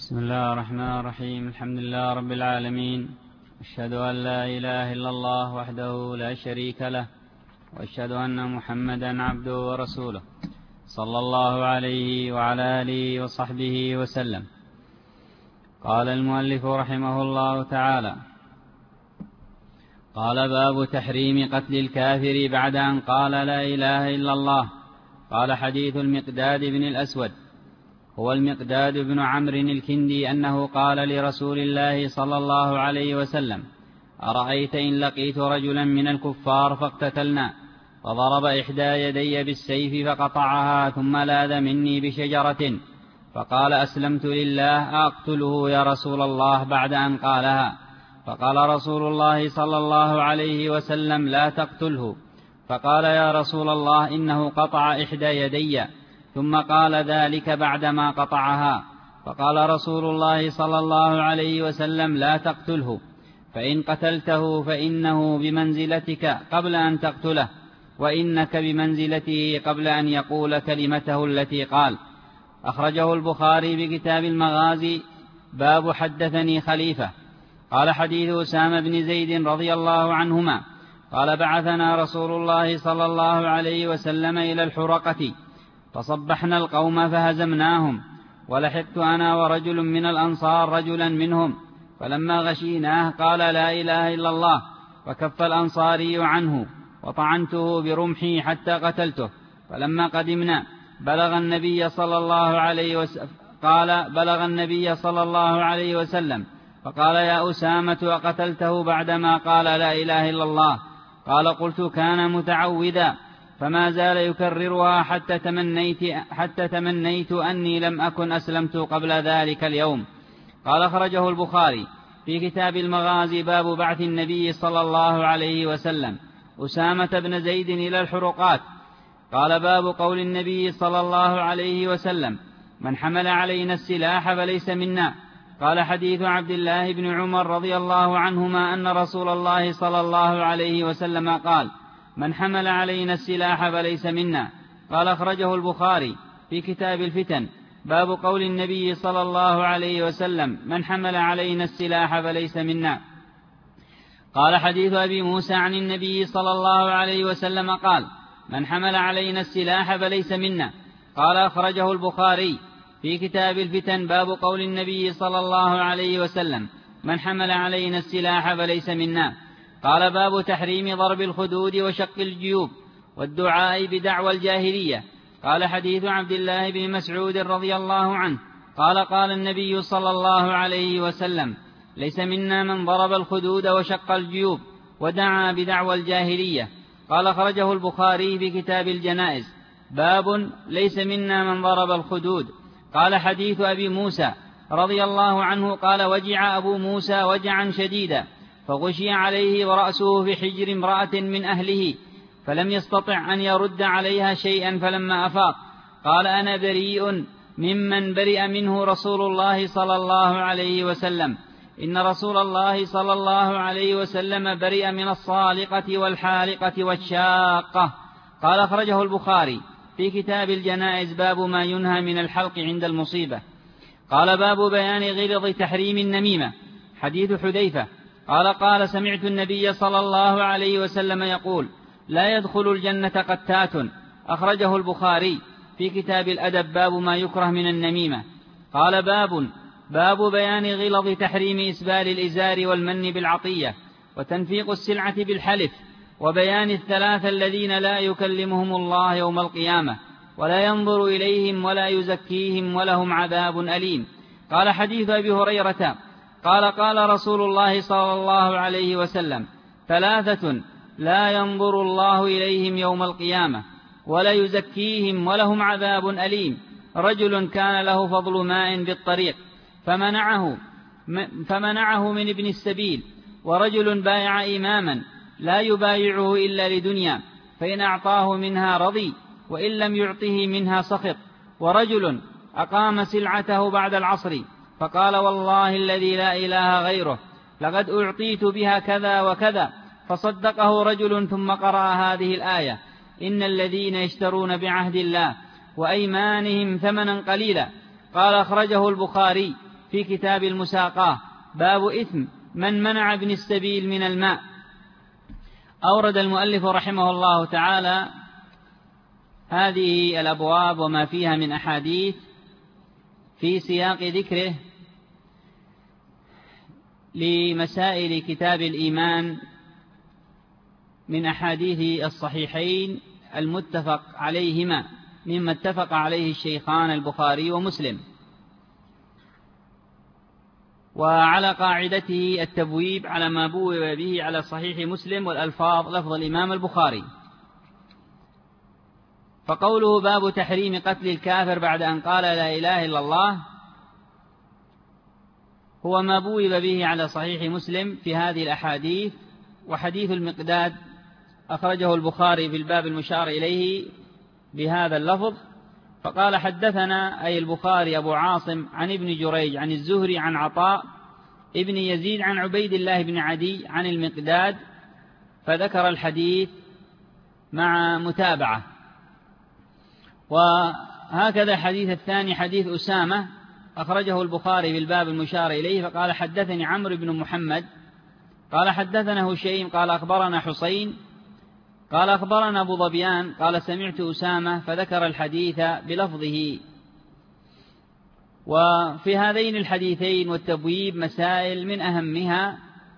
بسم الله الرحمن الرحيم. الحمد لله رب العالمين، أشهد أن لا إله إلا الله وحده لا شريك له، وأشهد أن محمدا عبده ورسوله صلى الله عليه وعلى آله وصحبه وسلم. قال المؤلف رحمه الله تعالى: قال: باب تحريم قتل الكافر بعد أن قال لا إله إلا الله. قال: حديث المقداد بن الأسود، هو المقداد بن عمرو الكندي، أنه قال لرسول الله صلى الله عليه وسلم: أرأيت إن لقيت رجلا من الكفار فاقتتلنا، فضرب إحدى يدي بالسيف فقطعها، ثم لاذ مني بشجرة، فقال: أسلمت لله، أقتله يا رسول الله بعد أن قالها؟ فقال رسول الله صلى الله عليه وسلم: لا تقتله. فقال: يا رسول الله، إنه قطع إحدى يدي. ثم قال ذلك بعدما قطعها. فقال رسول الله صلى الله عليه وسلم: لا تقتله، فإن قتلته فإنه بمنزلتك قبل أن تقتله، وإنك بمنزلته قبل أن يقول كلمته التي قال. أخرجه البخاري بكتاب المغازي، باب حدثني خليفة. قال: حديث أسامة بن زيد رضي الله عنهما قال: بعثنا رسول الله صلى الله عليه وسلم إلى الحرقة، فصبحنا القوم فهزمناهم، ولحقت أنا ورجل من الأنصار رجلا منهم، فلما غشيناه قال: لا إله إلا الله، فكف الأنصاري عنه، وطعنته برمحي حتى قتلته. فلما قدمنا بلغ النبي صلى الله عليه وسلم فقال: يا أسامة، أقتلته بعدما قال لا إله إلا الله؟ قال: قلت: كان متعودا، فما زال يكررها حتى تمنيت أني لم أكن أسلمت قبل ذلك اليوم. قال: أخرجه البخاري في كتاب المغازي، باب بعث النبي صلى الله عليه وسلم أسامة بن زيد إلى الحرقات. قال: باب قول النبي صلى الله عليه وسلم: من حمل علينا السلاح فليس منا. قال: حديث عبد الله بن عمر رضي الله عنهما أن رسول الله صلى الله عليه وسلم قال: من حمل علينا السلاح فليس منا. قال: أخرجه البخاري في كتاب الفتن، باب قول النبي صلى الله عليه وسلم: من حمل علينا السلاح فليس منا. قال: حديث أبي موسى عن النبي صلى الله عليه وسلم قال: من حمل علينا السلاح فليس منا. قال: أخرجه البخاري في كتاب الفتن، باب قول النبي صلى الله عليه وسلم: من حمل علينا السلاح فليس منا. قال: باب تحريم ضرب الخدود وشق الجيوب والدعاء بدعوى الجاهلية. قال: حديث عبد الله بن مسعود رضي الله عنه قال: قال النبي صلى الله عليه وسلم: ليس منا من ضرب الخدود وشق الجيوب ودعا بدعوى الجاهلية. قال: أخرجه البخاري في كتاب الجنائز، باب ليس منا من ضرب الخدود. قال: حديث أبي موسى رضي الله عنه قال: وجع أبو موسى وجعا شديدا، فغشي عليه ورأسه في حجر امرأة من أهله، فلم يستطع أن يرد عليها شيئا. فلما أفاق قال: أنا بريء ممن برئ منه رسول الله صلى الله عليه وسلم. إن رسول الله صلى الله عليه وسلم برئ من الصالقة والحالقة والشاقة. قال: أخرجه البخاري في كتاب الجنائز، باب ما ينهى من الحلق عند المصيبة. قال: باب بيان غلظ تحريم النميمة. حديث حذيفة قال: سمعت النبي صلى الله عليه وسلم يقول: لا يدخل الجنة قتات. أخرجه البخاري في كتاب الأدب، باب ما يكره من النميمة. قال: باب بيان غلظ تحريم إسبال الإزار والمن بالعطية وتنفيق السلعة بالحلف، وبيان الثلاثة الذين لا يكلمهم الله يوم القيامة ولا ينظر إليهم ولا يزكيهم ولهم عذاب أليم. قال: حديث أبي هريرة قال رسول الله صلى الله عليه وسلم: ثلاثة لا ينظر الله إليهم يوم القيامة ولا يزكيهم ولهم عذاب أليم: رجل كان له فضل ماء بالطريق فمنعه من ابن السبيل، ورجل بايع إماما لا يبايعه إلا لدنيا، فإن أعطاه منها رضي، وإن لم يعطه منها سخط، ورجل أقام سلعته بعد العصر فقال: والله الذي لا إله غيره لقد أعطيت بها كذا وكذا، فصدقه رجل، ثم قرأ هذه الآية: إن الذين يشترون بعهد الله وأيمانهم ثمنا قليلا. قال: أخرجه البخاري في كتاب المساقاة باب إثم من منع ابن السبيل من الماء. أورد المؤلف رحمه الله تعالى هذه الأبواب وما فيها من أحاديث في سياق ذكره لمسائل كتاب الإيمان من أحاديث الصحيحين المتفق عليهما مما اتفق عليه الشيخان البخاري ومسلم، وعلى قاعدته التبويب على ما بوب به على صحيح مسلم، والألفاظ لفظ الإمام البخاري. فقوله باب تحريم قتل الكافر بعد أن قال لا إله إلا الله هو ما بوب به على صحيح مسلم في هذه الأحاديث. وحديث المقداد أخرجه البخاري في الباب المشار إليه بهذا اللفظ، فقال حدثنا أي البخاري أبو عاصم عن ابن جريج عن الزهري عن عطاء ابن يزيد عن عبيد الله بن عدي عن المقداد، فذكر الحديث مع متابعة. وهكذا الحديث الثاني حديث أسامة أخرجه البخاري في الباب المشار إليه، فقال حدثني عمرو بن محمد قال حدثنا هشيم قال أخبرنا حسين قال أخبرنا أبو ظبيان قال سمعت أسامة، فذكر الحديث بلفظه. وفي هذين الحديثين والتبويب مسائل من أهمها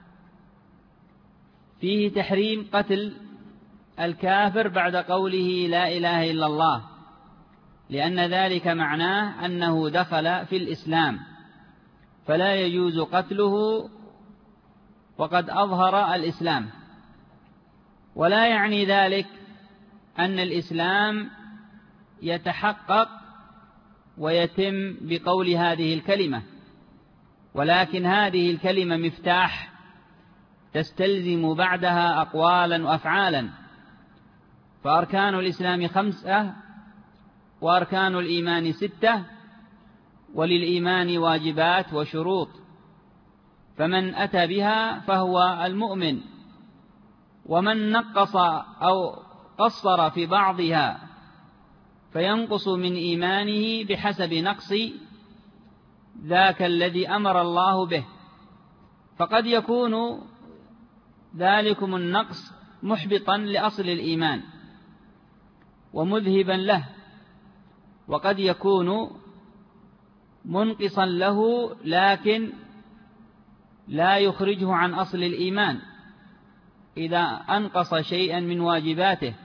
فيه تحريم قتل الكافر بعد قوله لا إله إلا الله، لأن ذلك معناه أنه دخل في الإسلام، فلا يجوز قتله وقد أظهر الإسلام. ولا يعني ذلك أن الإسلام يتحقق ويتم بقول هذه الكلمة، ولكن هذه الكلمة مفتاح تستلزم بعدها أقوالا وأفعالا. فأركان الإسلام 5 وأركان الإيمان 6، وللإيمان واجبات وشروط، فمن أتى بها فهو المؤمن، ومن نقص أو قصر في بعضها فينقص من إيمانه بحسب نقص ذاك الذي أمر الله به. فقد يكون ذلكم النقص محبطا لأصل الإيمان ومذهبا له، وقد يكون منقصا له لكن لا يخرجه عن أصل الإيمان إذا أنقص شيئا من واجباته،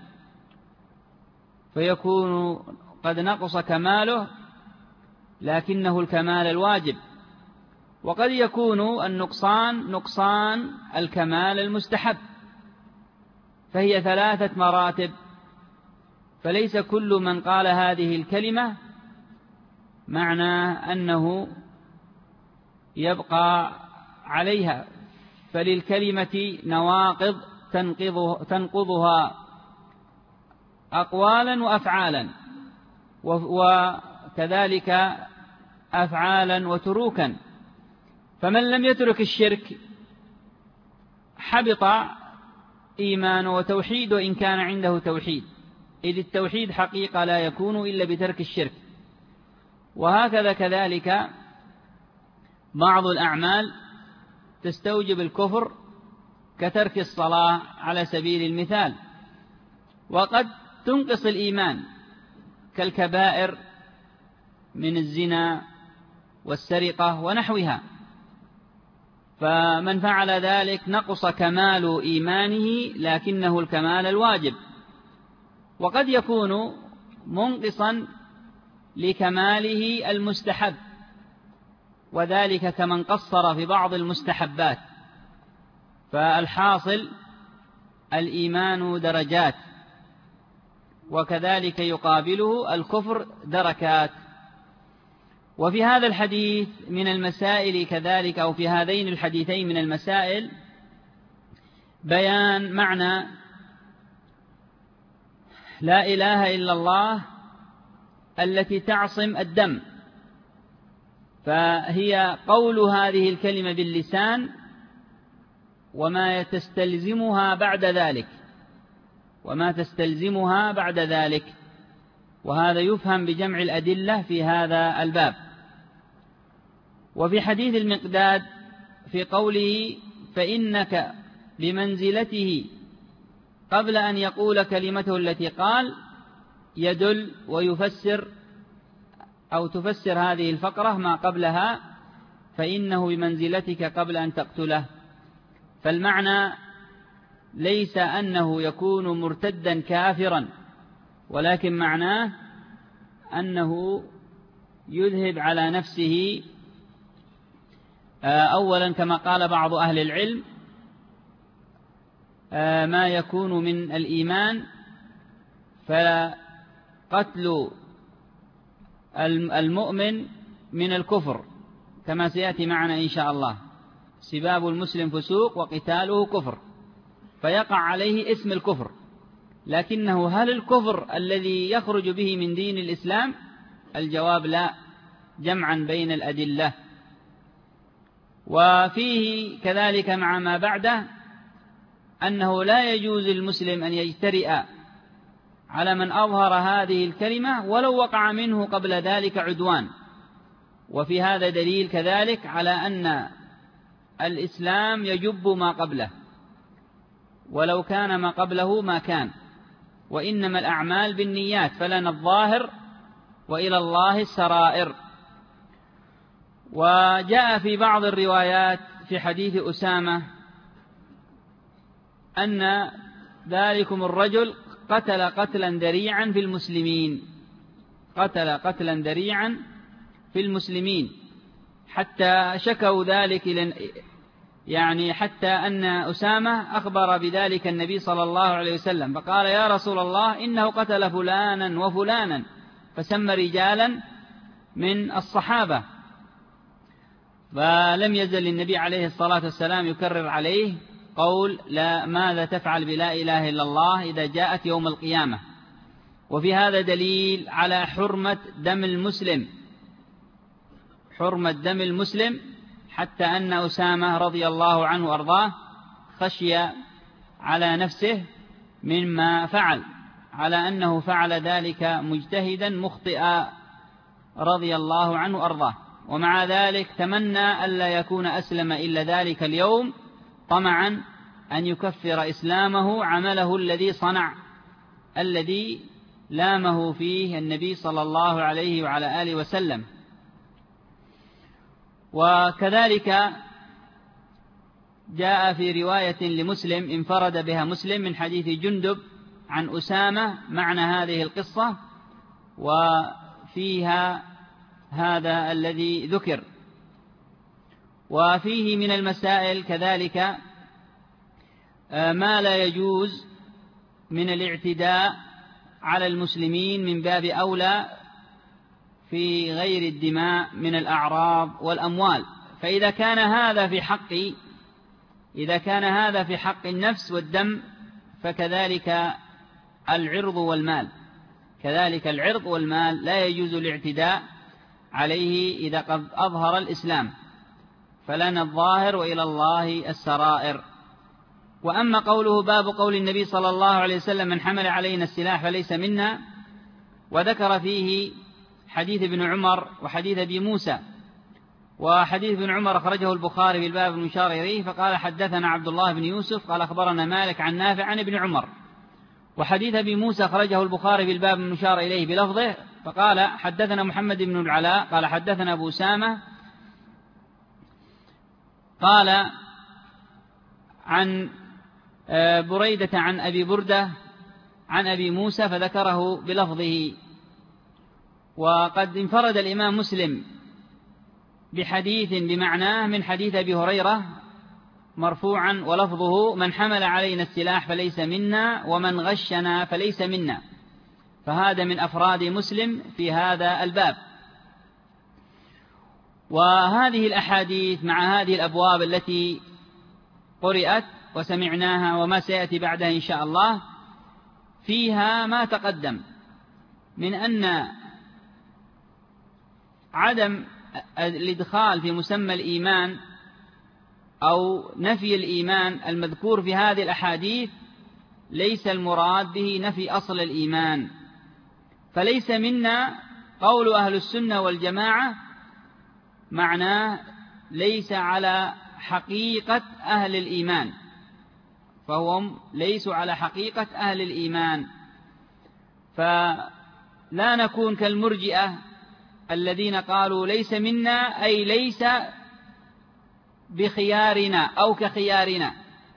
فيكون قد نقص كماله لكنه الكمال الواجب. وقد يكون النقصان نقصان الكمال المستحب، فهي 3 مراتب. فليس كل من قال هذه الكلمة معناه أنه يبقى عليها، فللكلمة نواقض تنقضها أقوالا وأفعالا، وكذلك أفعالا وتروكا. فمن لم يترك الشرك حبط إيمانه وتوحيده إن كان عنده توحيد، إذ التوحيد حقيقة لا يكون إلا بترك الشرك. وهكذا كذلك بعض الأعمال تستوجب الكفر كترك الصلاة على سبيل المثال، وقد تنقص الإيمان كالكبائر من الزنا والسرقة ونحوها. فمن فعل ذلك نقص كمال إيمانه لكنه الكمال الواجب. وقد يكون منقصا لكماله المستحب، وذلك كمن قصر في بعض المستحبات. فالحاصل الإيمان درجات، وكذلك يقابله الكفر دركات. وفي هذا الحديث من المسائل كذلك، أو في هذين الحديثين من المسائل بيان معنى لا إله إلا الله التي تعصم الدم، فهي قول هذه الكلمة باللسان وما تستلزمها بعد ذلك، وهذا يفهم بجمع الأدلة في هذا الباب. وفي حديث المقداد في قوله فإنك بمنزلته قبل أن يقول كلمته التي قال يدل ويفسر أو تفسر هذه الفقرة ما قبلها فإنه بمنزلتك قبل أن تقتله. فالمعنى ليس أنه يكون مرتدا كافرا، ولكن معناه أنه يذهب على نفسه أولا كما قال بعض أهل العلم ما يكون من الإيمان، فقتل المؤمن من الكفر كما سيأتي معنا إن شاء الله، سباب المسلم فسوق وقتاله كفر، فيقع عليه اسم الكفر. لكنه هل الكفر الذي يخرج به من دين الإسلام؟ الجواب لا، جمعا بين الأدلة. وفيه كذلك مع ما بعده أنه لا يجوز للمسلم أن يجترئ على من أظهر هذه الكلمة ولو وقع منه قبل ذلك عدوان. وفي هذا دليل كذلك على أن الإسلام يجب ما قبله، ولو كان ما قبله ما كان، وإنما الأعمال بالنيات، فلنا الظاهر وإلى الله السرائر. وجاء في بعض الروايات في حديث أسامة أن ذلكم الرجل قتل قتلا ذريعا في المسلمين، قتل قتلا ذريعا في المسلمين، حتى شكوا ذلك يعني حتى أن أسامة أخبر بذلك النبي صلى الله عليه وسلم، فقال يا رسول الله إنه قتل فلانا وفلانا، فسمى رجالا من الصحابة. فلم يزل النبي عليه الصلاة والسلام يكرر عليه قول لا ماذا تفعل بلا إله إلا الله إذا جاءت يوم القيامة. وفي هذا دليل على حرمة دم المسلم، حرمة دم المسلم، حتى أن أسامة رضي الله عنه وأرضاه خشي على نفسه مما فعل، على أنه فعل ذلك مجتهدا مخطئا رضي الله عنه وأرضاه، ومع ذلك تمنى ألا يكون أسلم إلا ذلك اليوم طمعا أن يكفر إسلامه عمله الذي صنع، الذي لامه فيه النبي صلى الله عليه وعلى آله وسلم. وكذلك جاء في رواية لمسلم انفرد بها مسلم من حديث جندب عن أسامة معنى هذه القصة، وفيها هذا الذي ذكر. وفيه من المسائل كذلك ما لا يجوز من الاعتداء على المسلمين من باب أولى في غير الدماء من الأعراض والأموال. فإذا كان هذا في حق النفس والدم فكذلك العرض والمال، كذلك العرض والمال لا يجوز الاعتداء عليه إذا قد أظهر الإسلام، فلنا الظاهر وإلى الله السرائر. وأما قوله باب قول النبي صلى الله عليه وسلم من حمل علينا السلاح فليس منا، وذكر فيه حديث ابن عمر وحديث أبي موسى. وحديث ابن عمر أخرجه البخاري بالباب المشار إليه، فقال حدثنا عبد الله بن يوسف قال أخبرنا مالك عن نافع عن ابن عمر. وحديث أبي موسى أخرجه البخاري بالباب المشار إليه بلفظه، فقال حدثنا محمد بن العلاء قال حدثنا أبو أسامة قال عن بريدة عن أبي بردة عن أبي موسى فذكره بلفظه. وقد انفرد الإمام مسلم بحديث بمعناه من حديث أبي هريرة مرفوعا ولفظه من حمل علينا السلاح فليس منا ومن غشنا فليس منا، فهذا من أفراد مسلم في هذا الباب. وهذه الأحاديث مع هذه الأبواب التي قرأت وسمعناها وما سيأتي بعدها إن شاء الله فيها ما تقدم من أن عدم الإدخال في مسمى الإيمان أو نفي الإيمان المذكور في هذه الأحاديث ليس المراد به نفي أصل معناه ليس على حقيقة أهل الإيمان، فهم ليسوا على حقيقة أهل الإيمان. فلا نكون كالمرجئة الذين قالوا ليس منا أي ليس بخيارنا أو كخيارنا،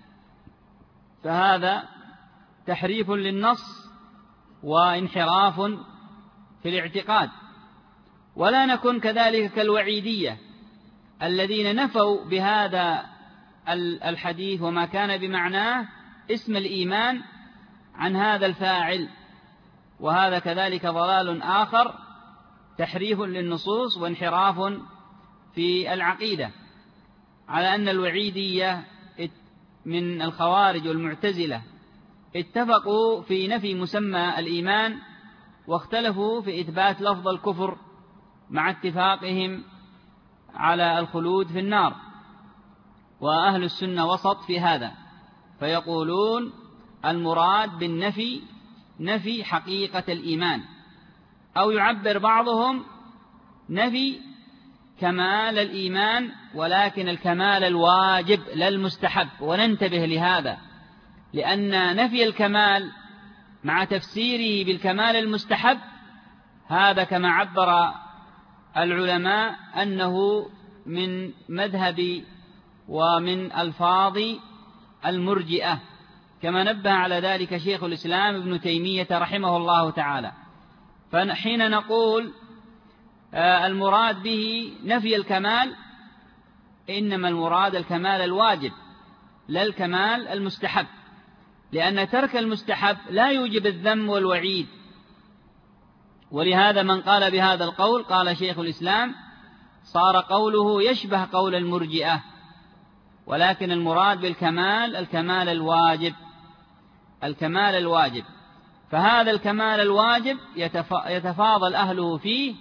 فهذا تحريف للنص وانحراف في الاعتقاد. ولا نكون كذلك كالوعيدية الذين نفوا بهذا الحديث وما كان بمعناه اسم الإيمان عن هذا الفاعل، وهذا كذلك ضلال آخر، تحريف للنصوص وانحراف في العقيدة، على أن الوعيدية من الخوارج والمعتزلة اتفقوا في نفي مسمى الإيمان واختلفوا في إثبات لفظ الكفر مع اتفاقهم على الخلود في النار. وأهل السنة وسط في هذا، فيقولون المراد بالنفي نفي حقيقة الإيمان، أو يعبر بعضهم نفي كمال الإيمان ولكن الكمال الواجب لا المستحب. وننتبه لهذا، لأن نفي الكمال مع تفسيره بالكمال المستحب هذا كما عبر العلماء أنه من مذهب ومن ألفاظ المرجئة، كما نبه على ذلك شيخ الإسلام ابن تيمية رحمه الله تعالى. فحين نقول المراد به نفي الكمال، إنما المراد الكمال الواجب لا الكمال المستحب، لأن ترك المستحب لا يوجب الذم والوعيد. ولهذا من قال بهذا القول قال شيخ الإسلام صار قوله يشبه قول المرجئة، ولكن المراد بالكمال الكمال الواجب، الكمال الواجب. فهذا الكمال الواجب يتفاضل أهله فيه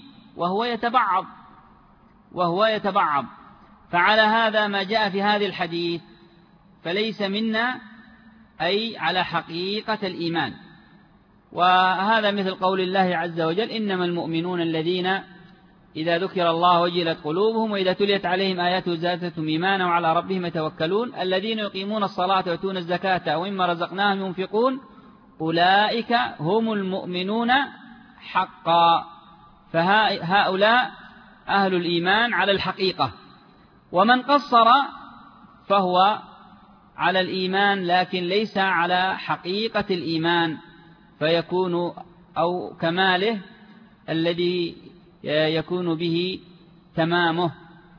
وهو يتبعض. فعلى هذا ما جاء في هذه الحديث فليس منا أي على حقيقة الإيمان. وهذا مثل قول الله عز وجل إنما المؤمنون الذين إذا ذكر الله وجلت قلوبهم وإذا تليت عليهم آياته زادتهم إيمانا وعلى ربهم يتوكلون الذين يقيمون الصلاة ويؤتون الزكاة ومما رزقناهم ينفقون أولئك هم المؤمنون حقا. فهؤلاء أهل الإيمان على الحقيقة. ومن قصر فهو على الإيمان لكن ليس على حقيقة الإيمان، فيكون أو كماله الذي يكون به تمامه.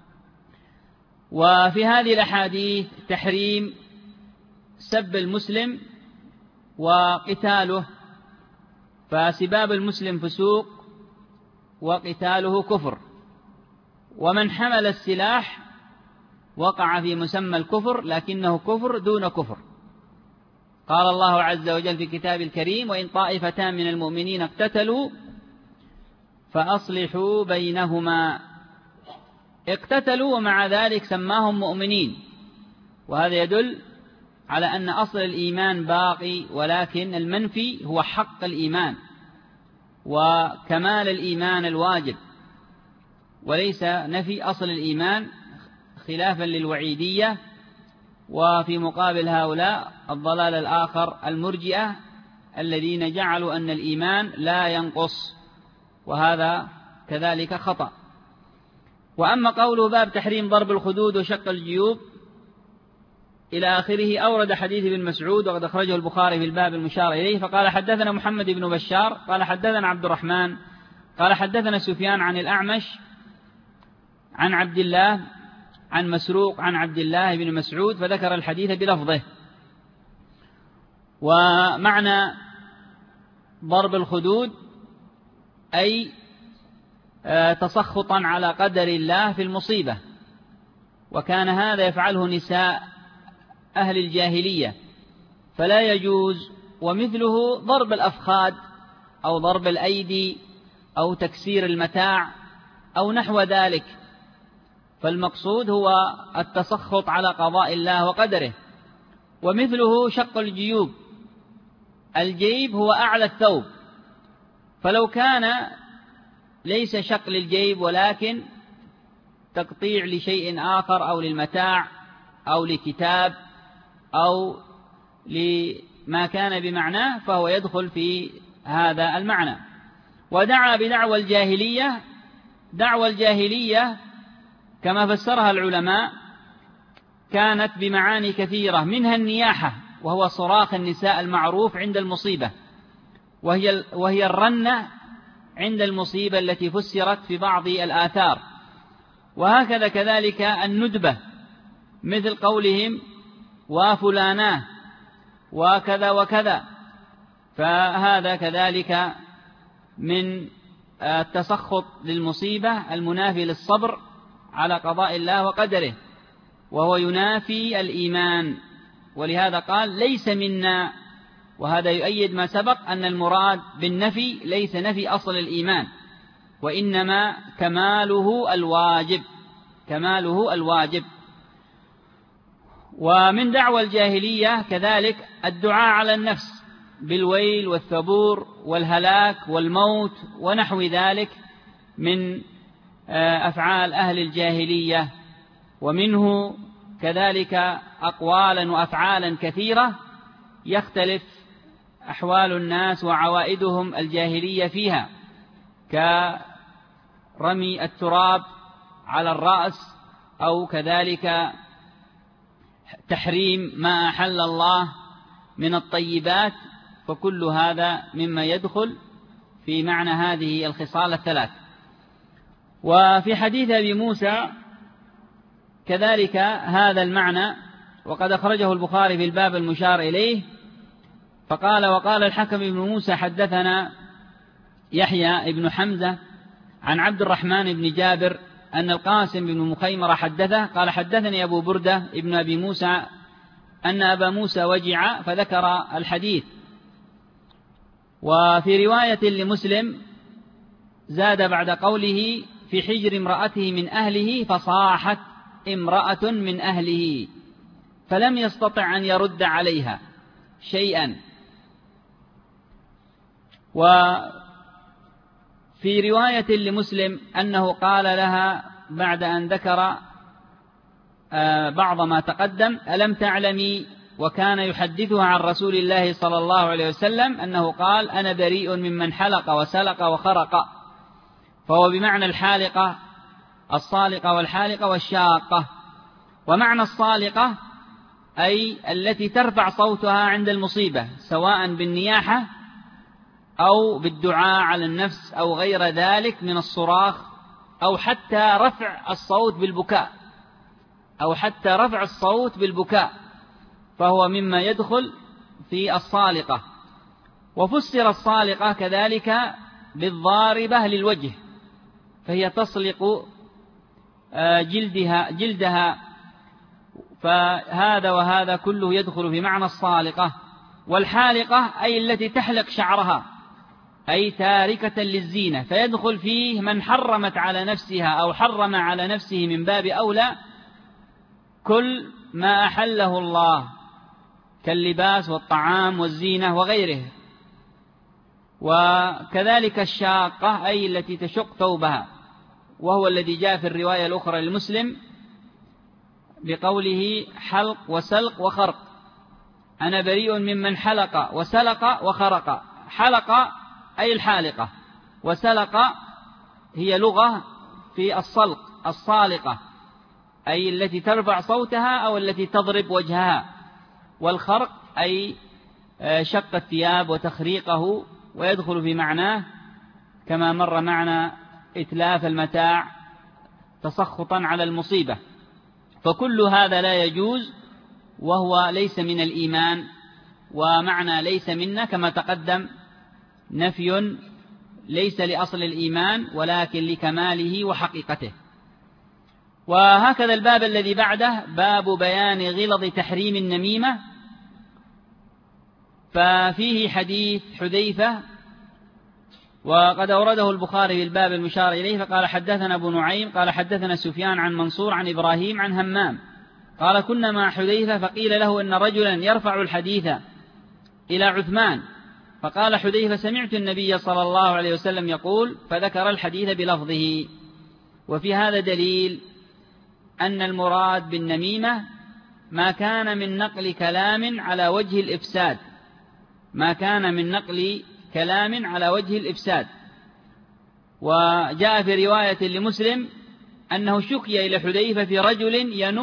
وفي هذه الأحاديث تحريم سب المسلم وقتاله، فسباب المسلم فسوق وقتاله كفر، ومن حمل السلاح وقع في مسمى الكفر لكنه كفر دون كفر. قال الله عز وجل في كتاب الكريم وإن طائفتان من المؤمنين اقتتلوا فأصلحوا بينهما. اقتتلوا ومع ذلك سماهم مؤمنين، وهذا يدل على أن أصل الإيمان باقي، ولكن المنفي هو حق الإيمان وكمال الإيمان الواجب، وليس نفي أصل الإيمان خلافا للوعيدية. وفي مقابل هؤلاء الضلال الآخر المرجئة الذين جعلوا أن الإيمان لا ينقص، وهذا كذلك خطأ. وأما قوله باب تحريم ضرب الخدود وشق الجيوب إلى آخره، أورد حديث ابن مسعود وقد أخرجه البخاري في الباب المشار إليه، فقال حدثنا محمد بن بشار قال حدثنا عبد الرحمن قال حدثنا سفيان عن الأعمش عن عبد الله عن مسروق عن عبد الله بن مسعود، فذكر الحديث بلفظه. ومعنى ضرب الخدود أي تسخطا على قدر الله في المصيبة، وكان هذا يفعله نساء أهل الجاهلية فلا يجوز. ومثله ضرب الأفخاذ أو ضرب الأيدي أو تكسير المتاع أو نحو ذلك، فالمقصود هو التسخط على قضاء الله وقدره. ومثله شق الجيوب، الجيب هو أعلى الثوب، فلو كان ليس شق للجيب ولكن تقطيع لشيء آخر أو للمتاع أو لكتاب أو لما كان بمعناه فهو يدخل في هذا المعنى. ودعا بدعوى الجاهلية. دعوى الجاهلية كما فسرها العلماء كانت بمعاني كثيرة، منها النياحة وهو صراخ النساء المعروف عند المصيبة، وهي الرنة عند المصيبة التي فسرت في بعض الآثار. وهكذا كذلك الندبة مثل قولهم وفلاناه وكذا وكذا، فهذا كذلك من التسخط للمصيبة المنافي للصبر على قضاء الله وقدره، وهو ينافي الإيمان. ولهذا قال ليس منا، وهذا يؤيد ما سبق أن المراد بالنفي ليس نفي أصل الإيمان، وإنما كماله الواجب، كماله الواجب. ومن دعوى الجاهلية كذلك الدعاء على النفس بالويل والثبور والهلاك والموت ونحو ذلك من أفعال أهل الجاهلية. ومنه كذلك أقوالا وأفعالا كثيرة يختلف أحوال الناس وعوائدهم الجاهلية فيها، كرمي التراب على الرأس، أو كذلك تحريم ما أحل الله من الطيبات، فكل هذا مما يدخل في معنى هذه الخصال الثلاث. وفي حديث أبي موسى كذلك هذا المعنى، وقد أخرجه البخاري في الباب المشار إليه، فقال وقال الحكم بن موسى حدثنا يحيى بن حمزة عن عبد الرحمن بن جابر أن القاسم بن مخيمرة حدثه قال حدثني أبو بردة ابن أبي موسى أن أبا موسى وجع، فذكر الحديث. وفي رواية لمسلم زاد بعد قوله في حجر امرأته من أهله فصاحت امرأة من أهله فلم يستطع أن يرد عليها شيئا. وفي رواية لمسلم أنه قال لها بعد أن ذكر بعض ما تقدم ألم تعلمي، وكان يحدثها عن رسول الله صلى الله عليه وسلم أنه قال أنا بريء ممن حلق وسلق وخرق، فهو بمعنى الحالقة الصالقة والحالقة والشاقة. ومعنى الصالقة أي التي ترفع صوتها عند المصيبة سواء بالنياحة أو بالدعاء على النفس أو غير ذلك من الصراخ، أو حتى رفع الصوت بالبكاء، أو حتى رفع الصوت بالبكاء، فهو مما يدخل في الصالقة. وفسر الصالقة كذلك بالضاربة للوجه، فهي تصلق جلدها، فهذا وهذا كله يدخل في معنى الصالقة. والحالقة أي التي تحلق شعرها، أي تاركة للزينة، فيدخل فيه من حرمت على نفسها أو حرم على نفسه من باب أولى كل ما أحله الله كاللباس والطعام والزينة وغيره. وكذلك الشاقة أي التي تشق ثوبها، وهو الذي جاء في الرواية الأخرى للمسلم بقوله حلق وسلق وخرق، أنا بريء ممن حلق وسلق وخرق. حلق أي الحالقة، وسلق هي لغة في الصلق الصالقة أي التي ترفع صوتها أو التي تضرب وجهها. والخرق أي شق الثياب وتخريقه، ويدخل في معناه كما مر معنا إتلاف المتاع تسخطا على المصيبة. فكل هذا لا يجوز وهو ليس من الإيمان. ومعنى ليس منا كما تقدم نفي ليس لأصل الإيمان ولكن لكماله وحقيقته. وهكذا الباب الذي بعده باب بيان غلظ تحريم النميمة، ففيه حديث حذيفة وقد أورده البخاري في الباب المشار إليه، فقال حدثنا أبو نعيم قال حدثنا سفيان عن منصور عن إبراهيم عن همام قال كنا مع حذيفة فقيل له إن رجلا يرفع الحديث إلى عثمان، فقال حذيفة سمعت النبي صلى الله عليه وسلم يقول، فذكر الحديث بلفظه. وفي هذا دليل أن المراد بالنميمة ما كان من نقل كلام على وجه الإفساد، ما كان من نقل كلام على وجه الإفساد. وجاء في رواية لمسلم أنه شكي إلى حذيفة في رجل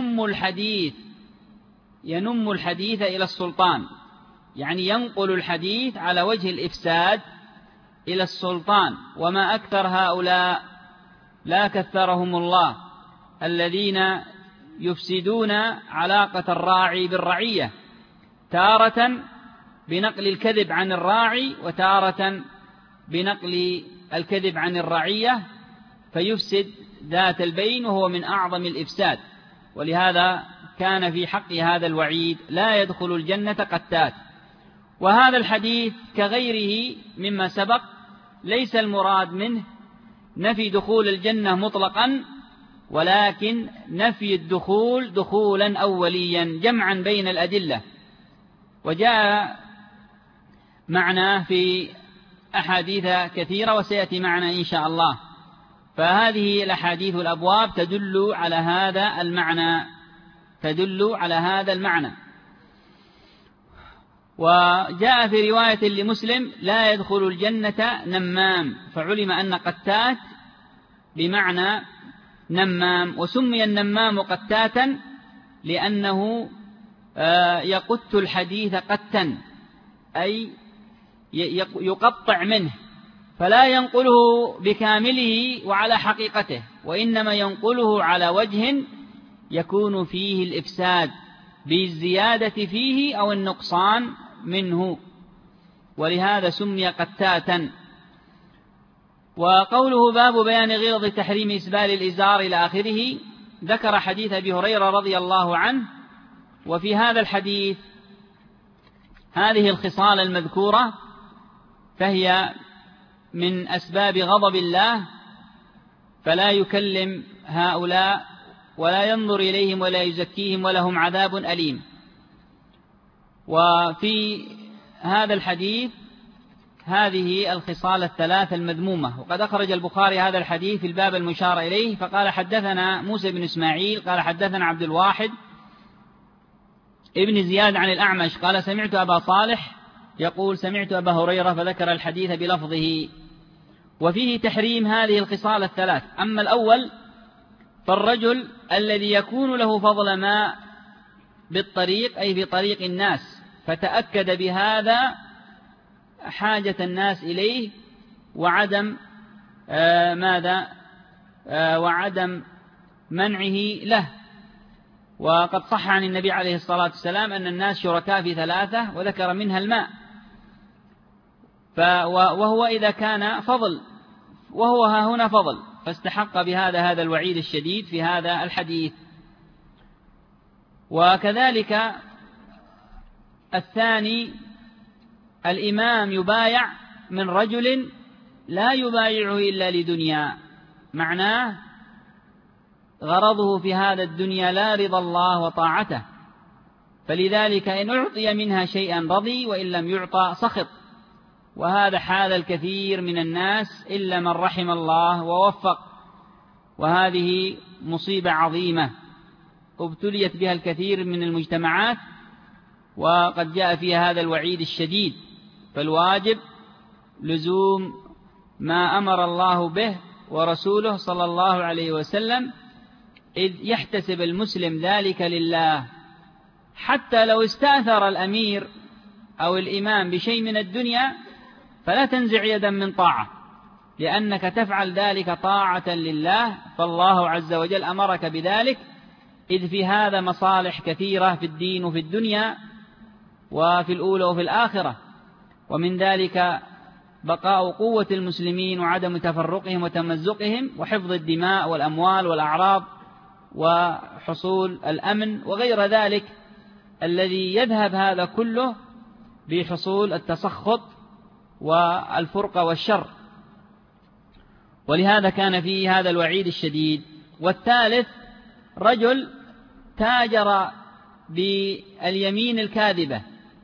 ينم الحديث إلى السلطان، يعني ينقل الحديث على وجه الإفساد إلى السلطان. وما أكثر هؤلاء، لا كثرهم الله، الذين يفسدون علاقة الراعي بالرعية، تارة بنقل الكذب عن الراعي، وتارة بنقل الكذب عن الرعية، فيفسد ذات البين، وهو من أعظم الإفساد. ولهذا كان في حق هذا الوعيد: لا يدخل الجنة قتات. وهذا الحديث كغيره مما سبق ليس المراد منه نفي دخول الجنة مطلقا، ولكن نفي الدخول دخولا أوليا جمعا بين الأدلة. وجاء معناه في أحاديث كثيرة وسيأتي معنا إن شاء الله. فهذه الأحاديث الأبواب تدل على هذا المعنى. وجاء في رواية لمسلم: لا يدخل الجنة نمام، فعلم أن قتات بمعنى نمام. وسمي النمام قتاتا لأنه يقت الحديث قتا، أي يقطع منه، فلا ينقله بكامله وعلى حقيقته، وإنما ينقله على وجه يكون فيه الإفساد بالزيادة فيه أو النقصان منه، ولهذا سمي قتاتا. وقوله: باب بيان غلظ تحريم إسبال الإزار إلى آخره، ذكر حديث أبي هريرة رضي الله عنه. وفي هذا الحديث هذه الخصال المذكورة، فهي من أسباب غضب الله، فلا يكلم هؤلاء ولا ينظر إليهم ولا يزكيهم ولهم عذاب أليم. وفي هذا الحديث هذه الخصال الثلاث المذمومة. وقد أخرج البخاري هذا الحديث في الباب المشار إليه، فقال: حدثنا موسى بن إسماعيل قال حدثنا عبد الواحد ابن زياد عن الأعمش قال: سمعت أبا صالح يقول: سمعت أبا هريرة، فذكر الحديث بلفظه. وفيه تحريم هذه الخصال الثلاث. أما الأول فالرجل الذي يكون له فضل ماء بالطريق، أي في طريق الناس، فتأكد بهذا حاجة الناس إليه وعدم منعه له. وقد صح عن النبي عليه الصلاة والسلام أن الناس شركاء في ثلاثة، وذكر منها الماء، وهو إذا كان فضل، وهو ها هنا فضل، فاستحق بهذا الوعيد الشديد في هذا الحديث. وكذلك الثاني: الإمام يبايع من رجل لا يبايعه إلا لدنيا، معناه غرضه في هذا الدنيا لا رضا الله وطاعته، فلذلك إن أعطي منها شيئا رضي، وإن لم يعطى سخط. وهذا حال الكثير من الناس إلا من رحم الله ووفق، وهذه مصيبة عظيمة ابتليت بها الكثير من المجتمعات، وقد جاء فيها هذا الوعيد الشديد. فالواجب لزوم ما أمر الله به ورسوله صلى الله عليه وسلم، إذ يحتسب المسلم ذلك لله، حتى لو استأثر الأمير أو الإمام بشيء من الدنيا فلا تنزع يدا من طاعة، لأنك تفعل ذلك طاعة لله، فالله عز وجل أمرك بذلك، إذ في هذا مصالح كثيرة في الدين وفي الدنيا وفي الأولى وفي الآخرة. ومن ذلك بقاء قوة المسلمين وعدم تفرقهم وتمزقهم، وحفظ الدماء والأموال والأعراض، وحصول الأمن وغير ذلك، الذي يذهب هذا كله بحصول التسخط والفرقة والشر. ولهذا كان فيه هذا الوعيد الشديد. والثالث: رجل تاجر باليمين الكاذبة،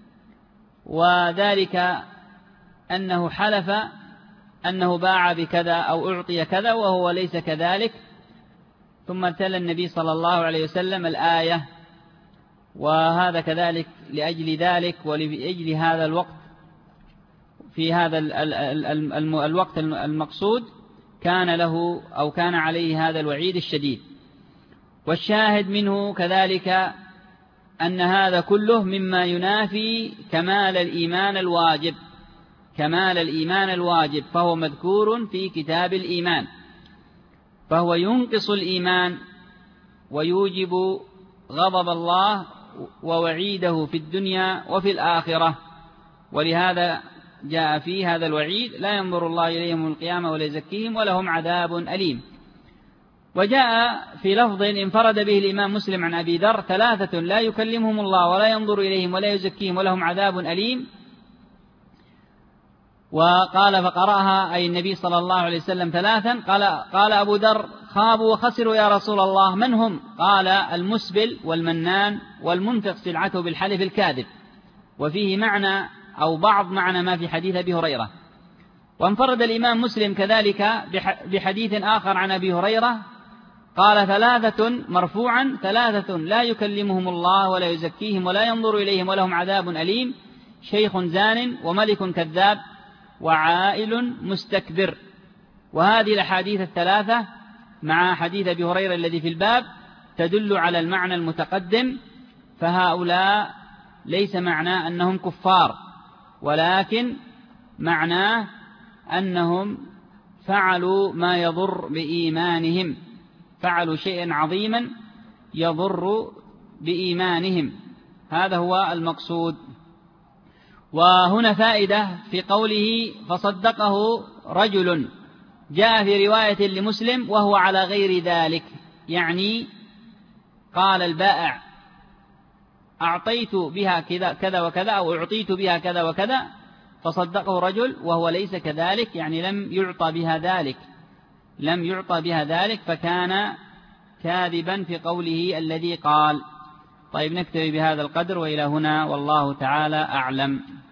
وذلك أنه حلف أنه باع بكذا أو أعطي كذا وهو ليس كذلك، ثم تلا النبي صلى الله عليه وسلم الآية. وهذا كذلك لأجل ذلك ولأجل هذا الوقت، في هذا الوقت المقصود كان له أو كان عليه هذا الوعيد الشديد. والشاهد منه كذلك أن هذا كله مما ينافي كمال الإيمان الواجب، كمال الإيمان الواجب، فهو مذكور في كتاب الإيمان، فهو ينقص الإيمان ويوجب غضب الله ووعيده في الدنيا وفي الآخرة. ولهذا جاء فيه هذا الوعيد: لا ينظر الله إليهم القيامة ولا يزكيهم ولهم عذاب أليم. وجاء في لفظ انفرد به الإمام مسلم عن أبي ذر: 3 لا يكلمهم الله ولا ينظر إليهم ولا يزكيهم ولهم عذاب أليم. وقال فقرأها أي النبي صلى الله عليه وسلم 3. قال أبو ذر: خابوا وخسروا يا رسول الله، من هم؟ قال: المسبل والمنان والمنفق سلعته بالحلف الكاذب. وفيه معنى أو بعض معنى ما في حديث أبي هريرة. وانفرد الإمام مسلم كذلك بحديث آخر عن أبي هريرة قال: 3 مرفوعا: 3 لا يكلمهم الله ولا يزكيهم ولا ينظر إليهم ولهم عذاب أليم: شيخ زان وملك كذاب وعائل مستكبر. وهذه الأحاديث 3 مع حديث أبي هريرة الذي في الباب تدل على المعنى المتقدم. فهؤلاء ليس معناه أنهم كفار، ولكن معناه أنهم فعلوا ما يضر بإيمانهم، فعلوا شيئا عظيما يضر بإيمانهم، هذا هو المقصود. وهنا فائدة في قوله فصدقه رجل، جاء في رواية لمسلم وهو على غير ذلك، يعني قال البائع: أعطيت بها كذا وكذا أو أعطيت بها كذا وكذا، فصدقه رجل وهو ليس كذلك، يعني لم يعطى بها ذلك، فكان كاذبا في قوله الذي قال. طيب، نكتفي بهذا القدر وإلى هنا، والله تعالى أعلم.